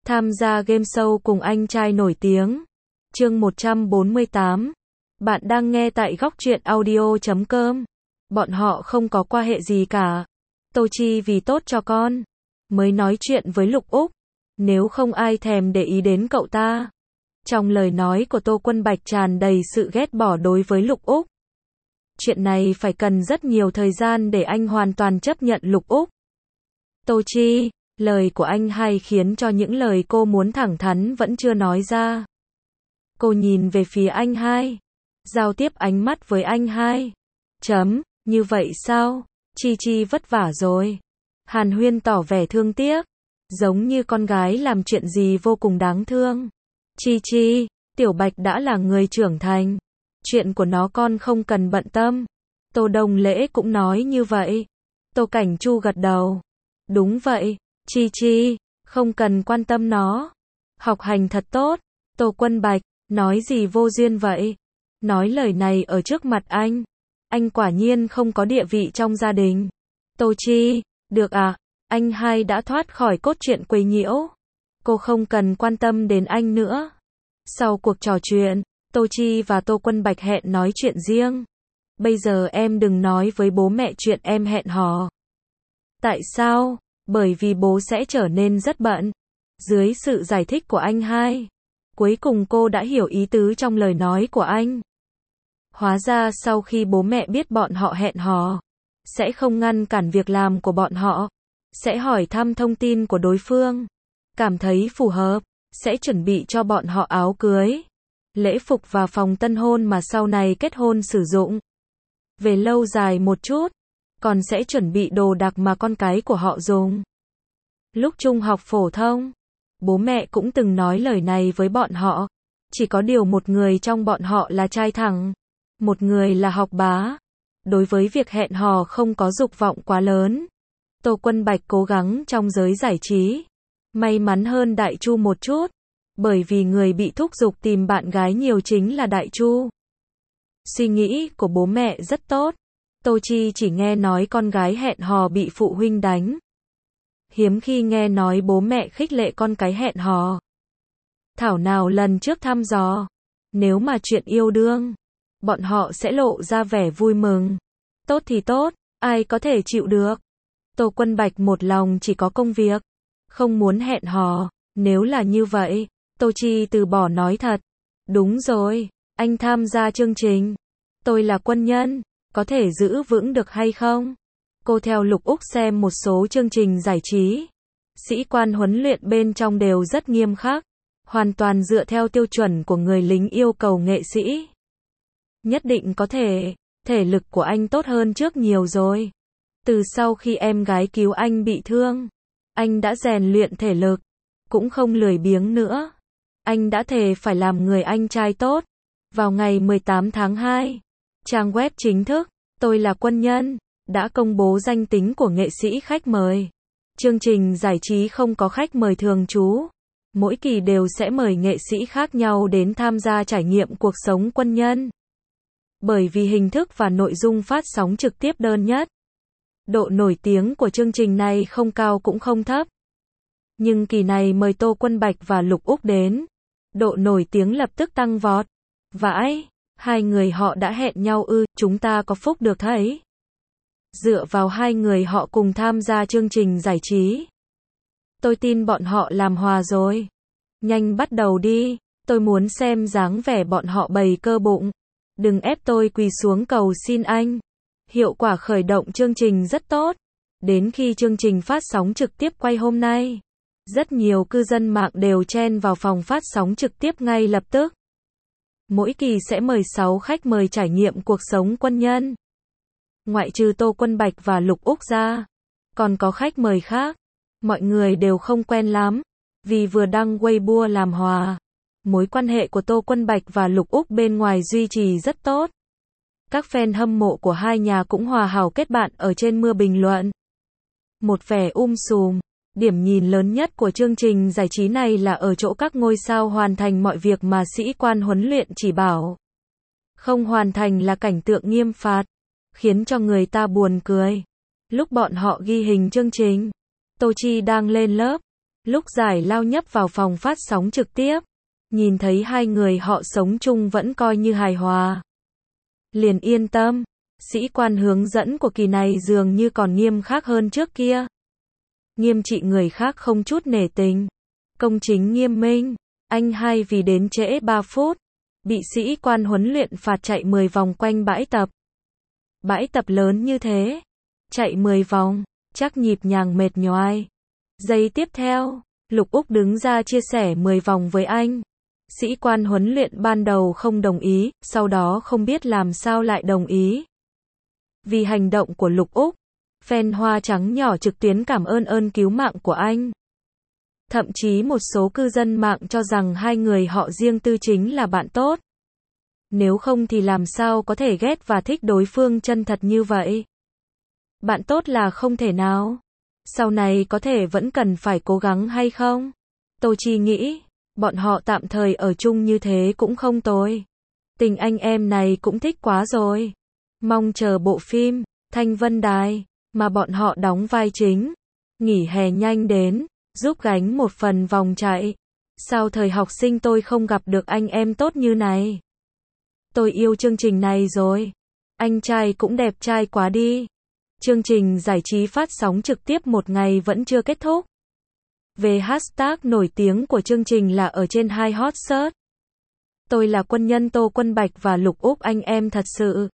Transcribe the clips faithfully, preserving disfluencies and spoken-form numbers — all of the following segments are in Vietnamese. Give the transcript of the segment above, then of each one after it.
Tham gia game show cùng anh trai nổi tiếng. Chương một trăm bốn mươi tám. Bạn đang nghe tại góc truyện audio chấm com. Bọn họ không có quan hệ gì cả. Tô Chi vì tốt cho con mới nói chuyện với Lục Úc, nếu không ai thèm để ý đến cậu ta. Trong lời nói của Tô Quân Bạch tràn đầy sự ghét bỏ đối với Lục Úc. Chuyện này phải cần rất nhiều thời gian để anh hoàn toàn chấp nhận Lục Úc. Tô Chi, lời của anh hai khiến cho những lời cô muốn thẳng thắn vẫn chưa nói ra. Cô nhìn về phía anh hai, giao tiếp ánh mắt với anh hai. Chấm, như vậy sao? Chi Chi vất vả rồi. Hàn Huyên tỏ vẻ thương tiếc, giống như con gái làm chuyện gì vô cùng đáng thương. Chi Chi, Tiểu Bạch đã là người trưởng thành, chuyện của nó con không cần bận tâm. Tô Đông Lễ cũng nói như vậy. Tô Cảnh Chu gật đầu. Đúng vậy, Chi Chi, không cần quan tâm nó. Học hành thật tốt. Tô Quân Bạch, nói gì vô duyên vậy? Nói lời này ở trước mặt anh. Anh quả nhiên không có địa vị trong gia đình. Tô Chi, được à, anh hai đã thoát khỏi cốt truyện quấy nhiễu. Cô không cần quan tâm đến anh nữa. Sau cuộc trò chuyện, Tô Chi và Tô Quân Bạch hẹn nói chuyện riêng. Bây giờ em đừng nói với bố mẹ chuyện em hẹn hò. Tại sao? Bởi vì bố sẽ trở nên rất bận. Dưới sự giải thích của anh hai, cuối cùng cô đã hiểu ý tứ trong lời nói của anh. Hóa ra sau khi bố mẹ biết bọn họ hẹn hò, sẽ không ngăn cản việc làm của bọn họ, sẽ hỏi thăm thông tin của đối phương, cảm thấy phù hợp, sẽ chuẩn bị cho bọn họ áo cưới, lễ phục và phòng tân hôn mà sau này kết hôn sử dụng. Về lâu dài một chút, còn sẽ chuẩn bị đồ đạc mà con cái của họ dùng. Lúc trung học phổ thông, bố mẹ cũng từng nói lời này với bọn họ. Chỉ có điều một người trong bọn họ là trai thẳng, một người là học bá. Đối với việc hẹn hò không có dục vọng quá lớn. Tô Quân Bạch cố gắng trong giới giải trí, may mắn hơn Đại Chu một chút, bởi vì người bị thúc giục tìm bạn gái nhiều chính là Đại Chu. Suy nghĩ của bố mẹ rất tốt. Tô Chi chỉ nghe nói con gái hẹn hò bị phụ huynh đánh. Hiếm khi nghe nói bố mẹ khích lệ con cái hẹn hò. Thảo nào lần trước thăm dò, nếu mà chuyện yêu đương, bọn họ sẽ lộ ra vẻ vui mừng. Tốt thì tốt, ai có thể chịu được. Tô Quân Bạch một lòng chỉ có công việc, không muốn hẹn hò. Nếu là như vậy, Tô Chi từ bỏ nói thật. Đúng rồi, anh tham gia chương trình. Tôi là quân nhân, có thể giữ vững được hay không? Cô theo Lục Úc xem một số chương trình giải trí. Sĩ quan huấn luyện bên trong đều rất nghiêm khắc, hoàn toàn dựa theo tiêu chuẩn của người lính yêu cầu nghệ sĩ. Nhất định có thể, thể lực của anh tốt hơn trước nhiều rồi. Từ sau khi em gái cứu anh bị thương, anh đã rèn luyện thể lực, cũng không lười biếng nữa. Anh đã thề phải làm người anh trai tốt. Vào ngày mười tám tháng hai, trang web chính thức, Tôi là quân nhân, đã công bố danh tính của nghệ sĩ khách mời. Chương trình giải trí không có khách mời thường trú. Mỗi kỳ đều sẽ mời nghệ sĩ khác nhau đến tham gia trải nghiệm cuộc sống quân nhân. Bởi vì hình thức và nội dung phát sóng trực tiếp đơn nhất, độ nổi tiếng của chương trình này không cao cũng không thấp. Nhưng kỳ này mời Tô Quân Bạch và Lục Úc đến, độ nổi tiếng lập tức tăng vọt. Vãi, hai người họ đã hẹn nhau ư, chúng ta có phúc được thấy. Dựa vào hai người họ cùng tham gia chương trình giải trí, tôi tin bọn họ làm hòa rồi. Nhanh bắt đầu đi, tôi muốn xem dáng vẻ bọn họ bày cơ bụng. Đừng ép tôi quỳ xuống cầu xin anh. Hiệu quả khởi động chương trình rất tốt. Đến khi chương trình phát sóng trực tiếp quay hôm nay, rất nhiều cư dân mạng đều chen vào phòng phát sóng trực tiếp ngay lập tức. Mỗi kỳ sẽ mời sáu khách mời trải nghiệm cuộc sống quân nhân. Ngoại trừ Tô Quân Bạch và Lục Úc ra, còn có khách mời khác. Mọi người đều không quen lắm, vì vừa đăng Weibo làm hòa. Mối quan hệ của Tô Quân Bạch và Lục Úc bên ngoài duy trì rất tốt. Các fan hâm mộ của hai nhà cũng hòa hảo kết bạn ở trên mưa bình luận. Một vẻ um sùm. Điểm nhìn lớn nhất của chương trình giải trí này là ở chỗ các ngôi sao hoàn thành mọi việc mà sĩ quan huấn luyện chỉ bảo. Không hoàn thành là cảnh tượng nghiêm phạt, khiến cho người ta buồn cười. Lúc bọn họ ghi hình chương trình, Tô Chi đang lên lớp, Lúc Giải Lao nhấp vào phòng phát sóng trực tiếp, nhìn thấy hai người họ sống chung vẫn coi như hài hòa. Liền yên tâm, sĩ quan hướng dẫn của kỳ này dường như còn nghiêm khắc hơn trước kia. Nghiêm trị người khác không chút nể tình. Công chính nghiêm minh, anh hai vì đến trễ ba phút, bị sĩ quan huấn luyện phạt chạy mười vòng quanh bãi tập. Bãi tập lớn như thế, chạy mười vòng, chắc nhịp nhàng mệt nhoài. Giây tiếp theo, Lục Úc đứng ra chia sẻ mười vòng với anh. Sĩ quan huấn luyện ban đầu không đồng ý, sau đó không biết làm sao lại đồng ý. Vì hành động của Lục Úc, fan Hoa Trắng nhỏ trực tuyến cảm ơn ơn cứu mạng của anh. Thậm chí một số cư dân mạng cho rằng hai người họ riêng tư chính là bạn tốt. Nếu không thì làm sao có thể ghét và thích đối phương chân thật như vậy. Bạn tốt là không thể nào. Sau này có thể vẫn cần phải cố gắng hay không? Tô Chi nghĩ, bọn họ tạm thời ở chung như thế cũng không tồi. Tình anh em này cũng thích quá rồi. Mong chờ bộ phim Thanh Vân Đài mà bọn họ đóng vai chính. Nghỉ hè nhanh đến, giúp gánh một phần vòng chạy. Sao thời học sinh tôi không gặp được anh em tốt như này? Tôi yêu chương trình này rồi. Anh trai cũng đẹp trai quá đi. Chương trình giải trí phát sóng trực tiếp một ngày vẫn chưa kết thúc. Về hashtag nổi tiếng của chương trình là ở trên hai hot search. Tôi là quân nhân Tô Quân Bạch và Lục Úc anh em thật sự.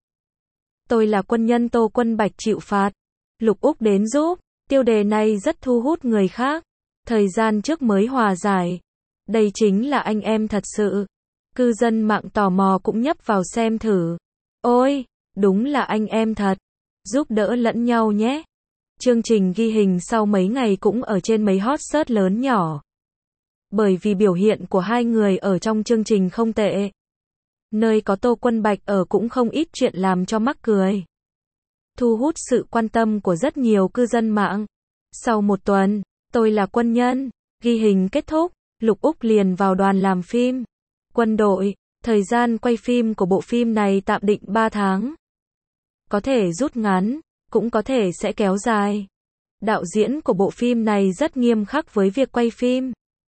Tôi là quân nhân Tô Quân Bạch chịu phạt. Lục Úc đến giúp. Tiêu đề này rất thu hút người khác. Thời gian trước mới hòa giải. Đây chính là anh em thật sự. Cư dân mạng tò mò cũng nhấp vào xem thử. Ôi, đúng là anh em thật. Giúp đỡ lẫn nhau nhé. Chương trình ghi hình sau mấy ngày cũng ở trên mấy hot search lớn nhỏ. Bởi vì biểu hiện của hai người ở trong chương trình không tệ. Nơi có Tô Quân Bạch ở cũng không ít chuyện làm cho mắc cười. Thu hút sự quan tâm của rất nhiều cư dân mạng. Sau một tuần, Tôi là quân nhân, ghi hình kết thúc, Lục Úc liền vào đoàn làm phim. Quân đội, thời gian quay phim của bộ phim này tạm định ba tháng. Có thể rút ngắn, cũng có thể sẽ kéo dài. Đạo diễn của bộ phim này rất nghiêm khắc với việc quay phim.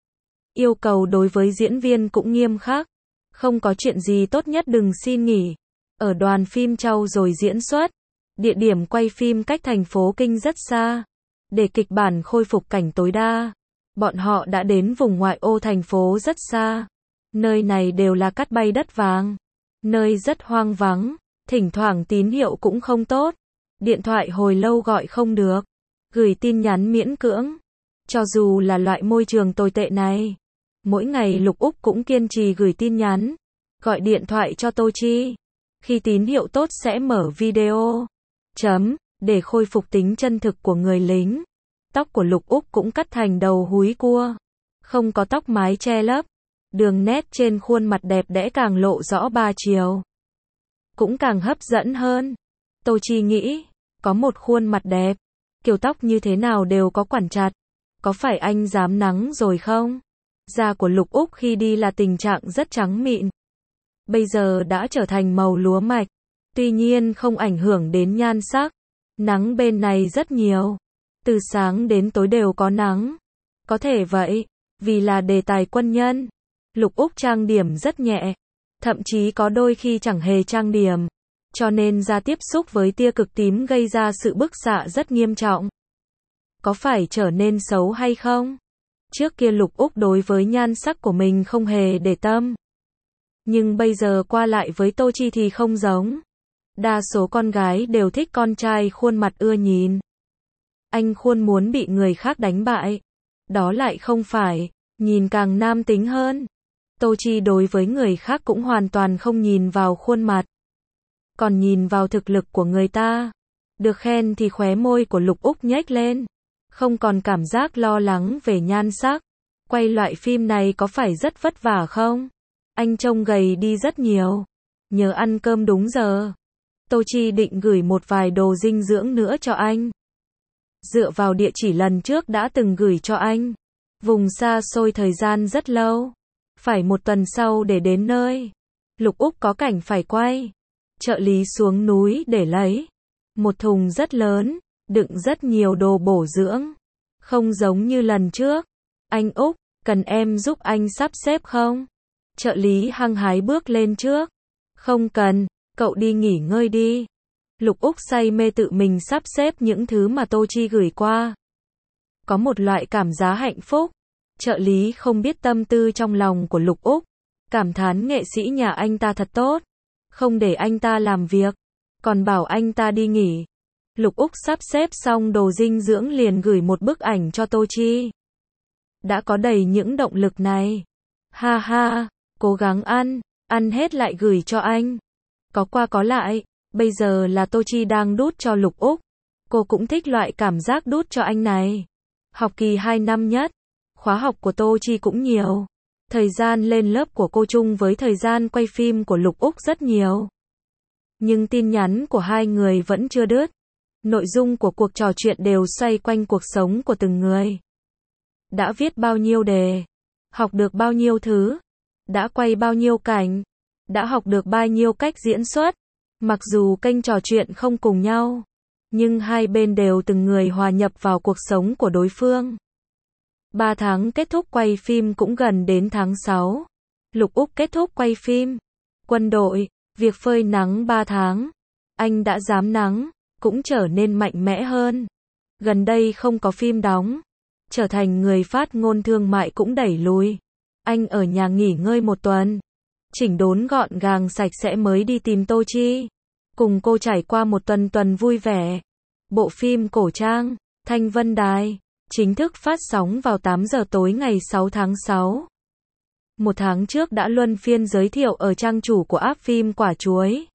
Yêu cầu đối với diễn viên cũng nghiêm khắc. Không có chuyện gì tốt nhất đừng xin nghỉ. Ở đoàn phim trau dồi diễn xuất. Địa điểm quay phim cách thành phố Kinh rất xa. Để kịch bản khôi phục cảnh tối đa, bọn họ đã đến vùng ngoại ô thành phố rất xa. Nơi này đều là cát bay đất vàng. Nơi rất hoang vắng, thỉnh thoảng tín hiệu cũng không tốt. Điện thoại hồi lâu gọi không được. Gửi tin nhắn miễn cưỡng. Cho dù là loại môi trường tồi tệ này, mỗi ngày Lục Úc cũng kiên trì gửi tin nhắn, gọi điện thoại cho Tô Chi. Khi tín hiệu tốt sẽ mở video. Chấm, để khôi phục tính chân thực của người lính. Tóc của Lục Úc cũng cắt thành đầu húi cua. Không có tóc mái che lấp. Đường nét trên khuôn mặt đẹp đẽ càng lộ rõ ba chiều. Cũng càng hấp dẫn hơn. Tô Chi nghĩ, có một khuôn mặt đẹp, kiểu tóc như thế nào đều có quản chặt. Có phải anh dám nắng rồi không? Da của Lục Úc khi đi là tình trạng rất trắng mịn. Bây giờ đã trở thành màu lúa mạch. Tuy nhiên không ảnh hưởng đến nhan sắc. Nắng bên này rất nhiều. Từ sáng đến tối đều có nắng. Có thể vậy, vì là đề tài quân nhân. Lục Úc trang điểm rất nhẹ. Thậm chí có đôi khi chẳng hề trang điểm. Cho nên da tiếp xúc với tia cực tím gây ra sự bức xạ rất nghiêm trọng. Có phải trở nên xấu hay không? Trước kia Lục Úc đối với nhan sắc của mình không hề để tâm. Nhưng bây giờ qua lại với Tô Chi thì không giống. Đa số con gái đều thích con trai khuôn mặt ưa nhìn. Anh khuôn muốn bị người khác đánh bại. Đó lại không phải, nhìn càng nam tính hơn. Tô Chi đối với người khác cũng hoàn toàn không nhìn vào khuôn mặt. Còn nhìn vào thực lực của người ta. Được khen thì khóe môi của Lục Úc nhếch lên. Không còn cảm giác lo lắng về nhan sắc. Quay loại phim này có phải rất vất vả không? Anh trông gầy đi rất nhiều. Nhớ ăn cơm đúng giờ. Tô Chi định gửi một vài đồ dinh dưỡng nữa cho anh. Dựa vào địa chỉ lần trước đã từng gửi cho anh. Vùng xa xôi thời gian rất lâu. Phải một tuần sau để đến nơi. Lục Úc có cảnh phải quay. Trợ lý xuống núi để lấy. Một thùng rất lớn, đựng rất nhiều đồ bổ dưỡng. Không giống như lần trước. Anh Úc, cần em giúp anh sắp xếp không? Trợ lý hăng hái bước lên trước. Không cần, cậu đi nghỉ ngơi đi. Lục Úc say mê tự mình sắp xếp những thứ mà Tô Chi gửi qua. Có một loại cảm giác hạnh phúc. Trợ lý không biết tâm tư trong lòng của Lục Úc. Cảm thán nghệ sĩ nhà anh ta thật tốt. Không để anh ta làm việc. Còn bảo anh ta đi nghỉ. Lục Úc sắp xếp xong đồ dinh dưỡng liền gửi một bức ảnh cho Tô Chi. Đã có đầy những động lực này. Ha ha, cố gắng ăn, ăn hết lại gửi cho anh. Có qua có lại, bây giờ là Tô Chi đang đút cho Lục Úc. Cô cũng thích loại cảm giác đút cho anh này. Học kỳ hai năm nhất, khóa học của Tô Chi cũng nhiều. Thời gian lên lớp của cô chung với thời gian quay phim của Lục Úc rất nhiều. Nhưng tin nhắn của hai người vẫn chưa đứt. Nội dung của cuộc trò chuyện đều xoay quanh cuộc sống của từng người. Đã viết bao nhiêu đề, học được bao nhiêu thứ, đã quay bao nhiêu cảnh, đã học được bao nhiêu cách diễn xuất. Mặc dù kênh trò chuyện không cùng nhau, nhưng hai bên đều từng người hòa nhập vào cuộc sống của đối phương. Ba tháng kết thúc quay phim cũng gần đến tháng sáu. Lục Úc kết thúc quay phim. Quân đội, việc phơi nắng ba tháng. Anh đã dám nắng, cũng trở nên mạnh mẽ hơn. Gần đây không có phim đóng. Trở thành người phát ngôn thương mại cũng đẩy lùi. Anh ở nhà nghỉ ngơi một tuần. Chỉnh đốn gọn gàng sạch sẽ mới đi tìm Tô Chi. Cùng cô trải qua một tuần tuần vui vẻ. Bộ phim cổ trang, Thanh Vân Đài, chính thức phát sóng vào tám giờ tối ngày sáu tháng sáu. Một tháng trước đã luân phiên giới thiệu ở trang chủ của app phim Quả Chuối.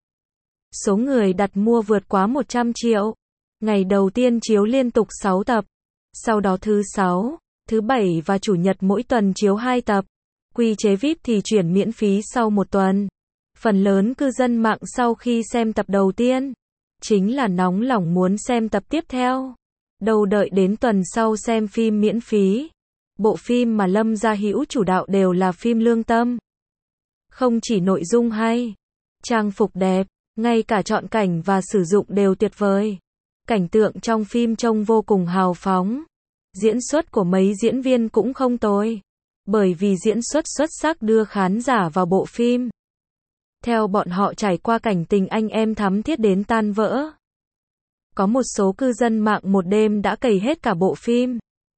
Số người đặt mua vượt quá một trăm triệu. Ngày đầu tiên chiếu liên tục sáu tập. Sau đó thứ sáu, thứ bảy và chủ nhật mỗi tuần chiếu hai tập. Quy chế vi ai pi thì chuyển miễn phí sau một tuần. Phần lớn cư dân mạng sau khi xem tập đầu tiên, chính là nóng lòng muốn xem tập tiếp theo. Đâu đợi đến tuần sau xem phim miễn phí. Bộ phim mà Lâm Gia Hữu chủ đạo đều là phim lương tâm. Không chỉ nội dung hay, trang phục đẹp, ngay cả chọn cảnh và sử dụng đều tuyệt vời. Cảnh tượng trong phim trông vô cùng hào phóng. Diễn xuất của mấy diễn viên cũng không tồi. Bởi vì diễn xuất xuất sắc đưa khán giả vào bộ phim. Theo bọn họ trải qua cảnh tình anh em thắm thiết đến tan vỡ. Có một số cư dân mạng một đêm đã cày hết cả bộ phim.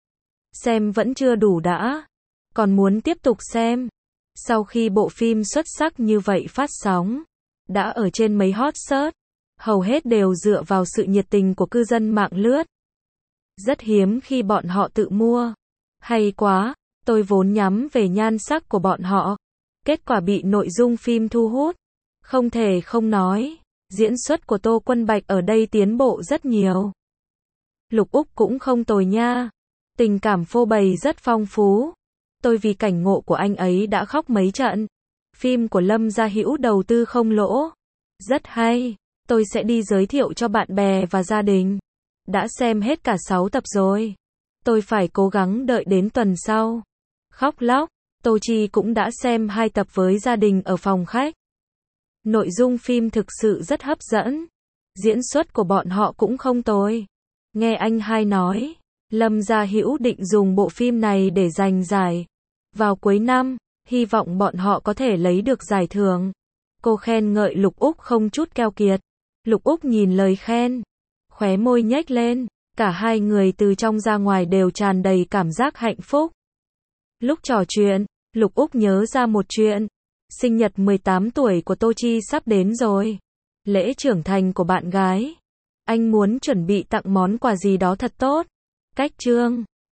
Xem vẫn chưa đủ đã. Còn muốn tiếp tục xem. Sau khi bộ phim xuất sắc như vậy phát sóng, đã ở trên mấy hot search, hầu hết đều dựa vào sự nhiệt tình của cư dân mạng lướt. Rất hiếm khi bọn họ tự mua. Hay quá, tôi vốn nhắm về nhan sắc của bọn họ. Kết quả bị nội dung phim thu hút. Không thể không nói, diễn xuất của Tô Quân Bạch ở đây tiến bộ rất nhiều. Lục Úc cũng không tồi nha. Tình cảm phô bày rất phong phú. Tôi vì cảnh ngộ của anh ấy đã khóc mấy trận. Phim của Lâm Gia Hữu đầu tư không lỗ. Rất hay. Tôi sẽ đi giới thiệu cho bạn bè và gia đình. Đã xem hết cả sáu tập rồi. Tôi phải cố gắng đợi đến tuần sau. Khóc lóc. Tô Chi cũng đã xem hai tập với gia đình ở phòng khách. Nội dung phim thực sự rất hấp dẫn. Diễn xuất của bọn họ cũng không tồi. Nghe anh hai nói, Lâm Gia Hữu định dùng bộ phim này để giành giải. Vào cuối năm, hy vọng bọn họ có thể lấy được giải thưởng. Cô khen ngợi Lục Úc không chút keo kiệt. Lục Úc nhìn lời khen, khóe môi nhếch lên. Cả hai người từ trong ra ngoài đều tràn đầy cảm giác hạnh phúc. Lúc trò chuyện, Lục Úc nhớ ra một chuyện. Sinh nhật mười tám tuổi của Tô Chi sắp đến rồi. Lễ trưởng thành của bạn gái. Anh muốn chuẩn bị tặng món quà gì đó thật tốt. Cách trương.